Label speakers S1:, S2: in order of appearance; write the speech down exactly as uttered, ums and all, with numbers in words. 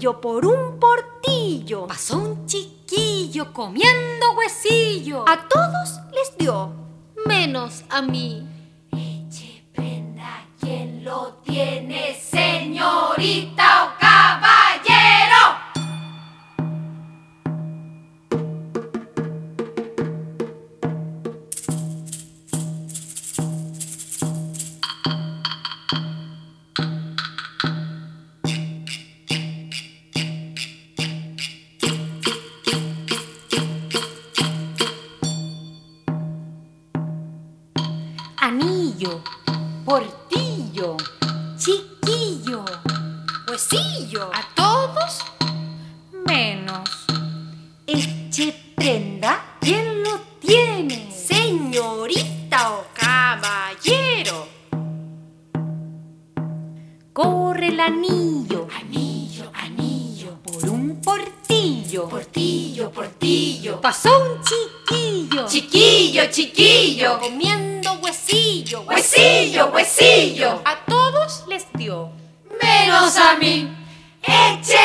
S1: anillo por un portillo.
S2: Pasó un chiquillo comiendo huesillo.
S1: A todos les dio,
S2: menos a mí.
S3: Eche prenda, ¿quién lo tiene, señorita o caballero?
S2: Anillo, portillo, chiquillo,
S1: huesillo.
S2: a todos menos. Eche prenda, ¿quién lo tiene?
S1: Señorita o caballero.
S2: Corre el anillo,
S3: Anillo, anillo,
S2: por un portillo.
S3: portillo, portillo.
S2: Pasó un chiquillo,
S3: Chiquillo, chiquillo,
S1: Comiendo huesillo.
S3: huesillo, huesillo.
S1: A todos les dio,
S3: Menos a mí. Eche